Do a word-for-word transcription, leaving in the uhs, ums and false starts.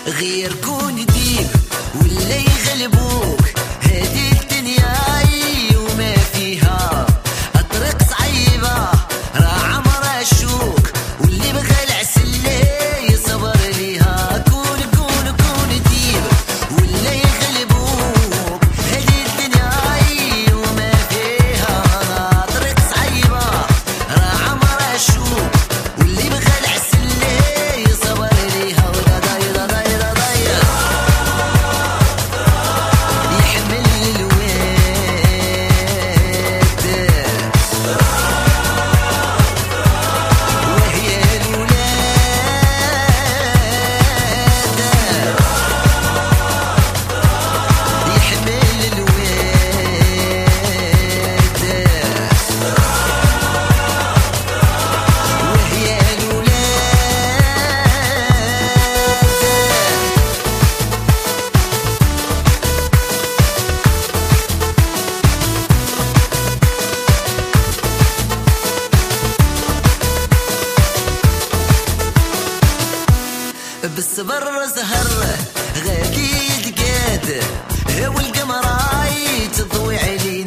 غير كون ديب ولا يغلبوك، هذه الدنيا وما فيها الطريق صعيبة راه عمرها الشوك، واللي بغى العسل يصبر ليها. كون كون كون ديب ولا يغلبوك، هذه الدنيا وما فيها طريق صعيبة راه عمرها الشوك، واللي بغى العسل يصبر ليها. ودا داير داير داير يحمل الواد وهي الولاد، يحمل الواد وهي الولاد. بالصبر زهر غادي يتقاد، هو القمراي تضوي عليه